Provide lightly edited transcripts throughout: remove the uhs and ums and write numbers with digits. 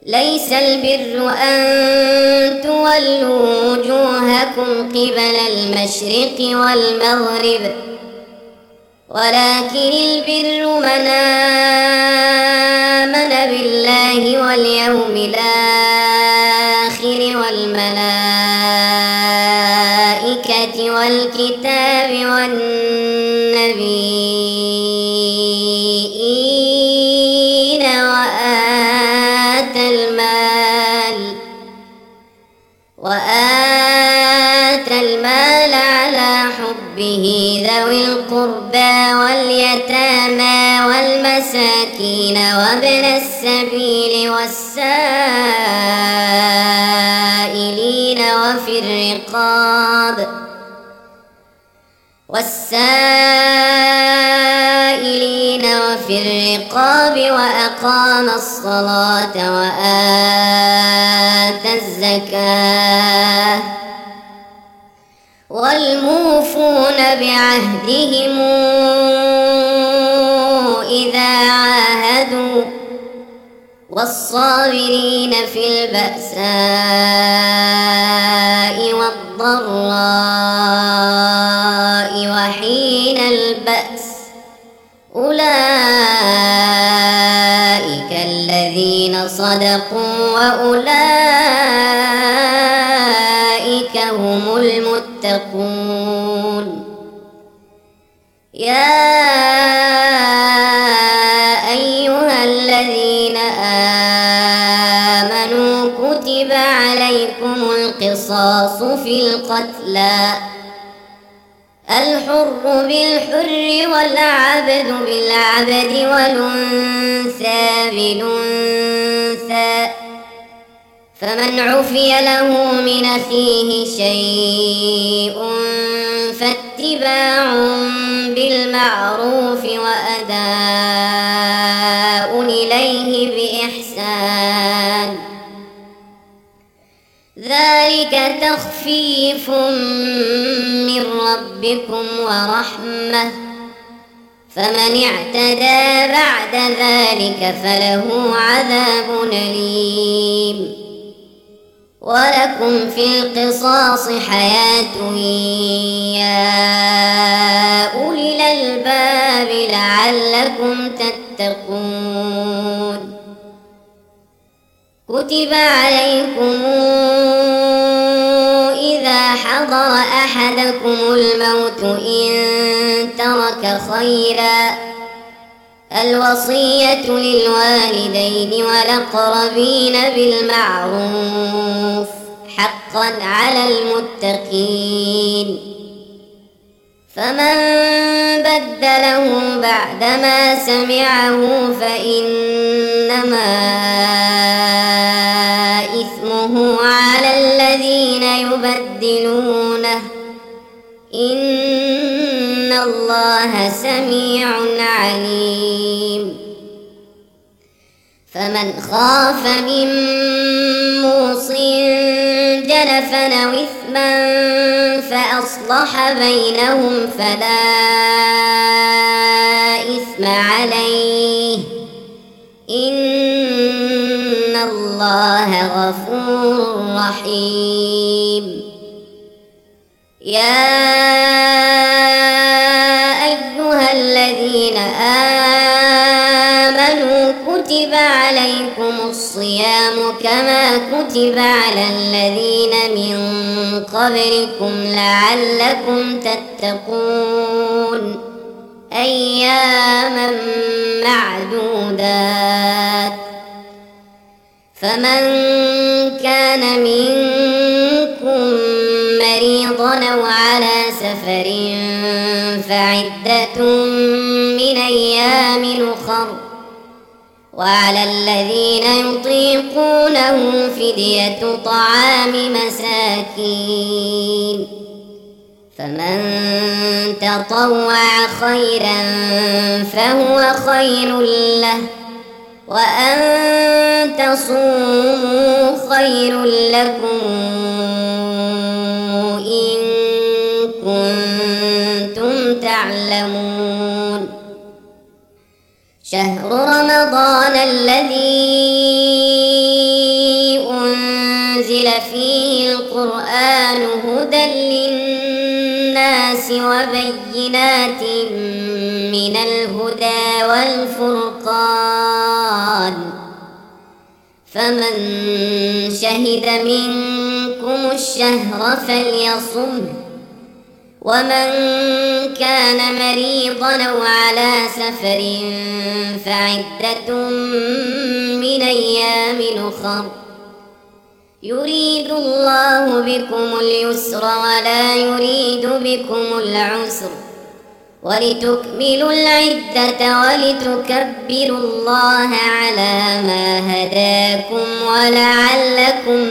ليس البر أن تولوا وجوهكم قبل المشرق والمغرب ولكن البر من آمن بالله واليوم الآخر والملائكة والكتاب والنبيين وآتى المال على حبه ذوي القربى واليتامى والمساكين وابن السبيل والسائلين وفي الرقاب وأقام الصلاة وآتى الزكاة والموفون بعهدهم إذا عاهدوا والصابرين في البأساء والضراء وحين البأس أولئك الذين صدقوا وأولئك هم المتقون. يا أيها الذين آمنوا كتب عليكم القصاص في القتلى الحر بالحر والعبد بالعبد والأنثى بالأنثى فمن عفي له من أخيه شيء فاتباع بالمعروف وأداء إليه بإحسان ذلك تخفيف من ربكم ورحمة فمن اعتدى بعد ذلك فله عذاب أليم. ولكم في القصاص حياة يا أولي الألباب لعلكم تتقون. كتب عليكم إذا حضر أحدكم الموت إن ترك خيرا الوصية للوالدين والأقربين بالمعروف حقا على المتقين. فمن بدله بعدما سمعه فإنما إثمه على الذين يبدلونه إن الله سميع عليم. فمن خاف من موص جنفا أو إثما فأصلح بينهم فلا إثم عليه إن الله غفور رحيم. يا أيها الذين آمنوا كتب عليكم الصيام كما كتب على الذين من قبلكم لعلكم تتقون أياما معدودات. فمن كان منكم مريضا أو على سفر فعدة من أيام أخر وعلى الذين يطيقونه فدية طعام مساكين فمن تطوع خيرا فهو خير له وأن تصوموا خير لكم إن كنتم تعلمون. شهر رمضان الذي للناس وبينات من الهدى والفرقان، فمن شهد منكم الشهر فليصمه، ومن كان مريضا أو على سفر فعدة من أيام أخر، يريد الله بكم اليسر ولا يريد بكم العسر، ولتكملوا العدة ولتكبروا الله على ما هداكم ولعلكم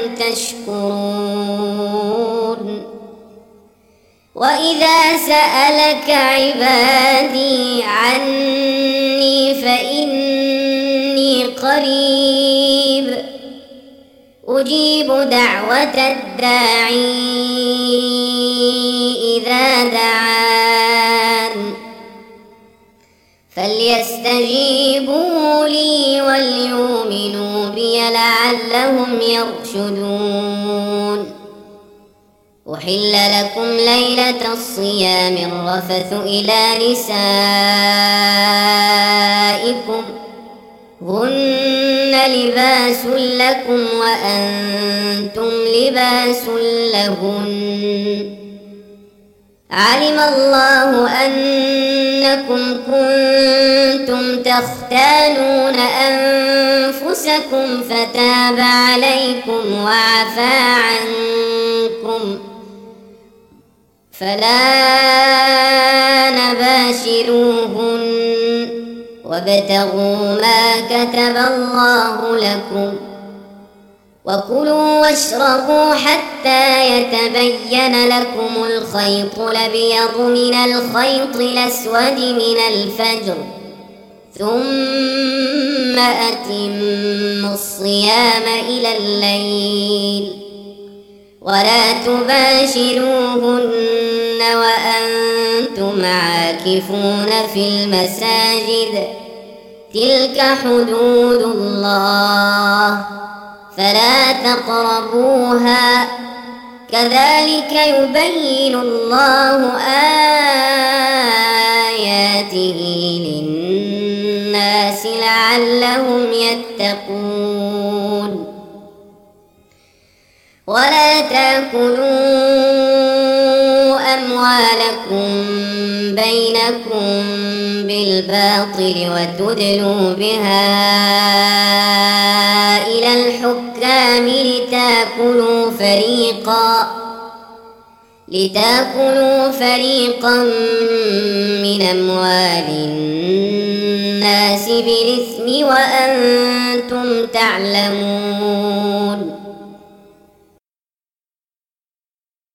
تشكرون. وإذا سألك عبادي عني فإني قريب أجيب دعوة الداعي إذا دعان، فليستجيبوا لي وليؤمنوا بي لعلهم يرشدون. أحل لكم ليلة الصيام الرفث إلى نسائكم هن لباس لكم وأنتم لباس لهن، علم الله أنكم كنتم تختانون أنفسكم فتاب عليكم وعفى عنكم، فلا نباشروهن وابتغوا ما كتب الله لكم، وكلوا واشربوا حتى يتبين لكم الخيط الأبيض من الخيط الأسود من الفجر، ثم أتموا الصيام إلى الليل، ولا تباشروهن وأنتم عاكفون في المساجد، تلك حدود الله فلا تقربوها، كذلك يبين الله آياته للناس لعلهم يتقون. ولا تأكلوا أموالكم بينكم بالباطل وتدلوا بها إلى الحكام لتأكلوا فريقا من أموال الناس بالإثم وأنتم تعلمون.